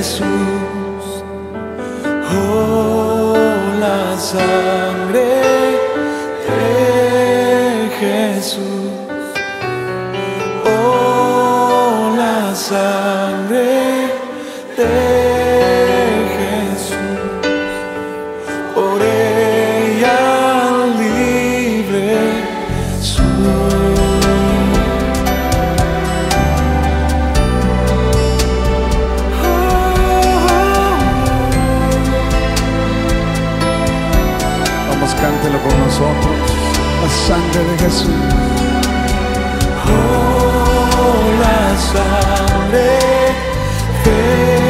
Jesús. Oh, la sangre de Jesús. Oh, la sangre de Jesús. Por ella libre soy. Cántelo con nosotros, la sangre de Jesús. Oh, la sangre de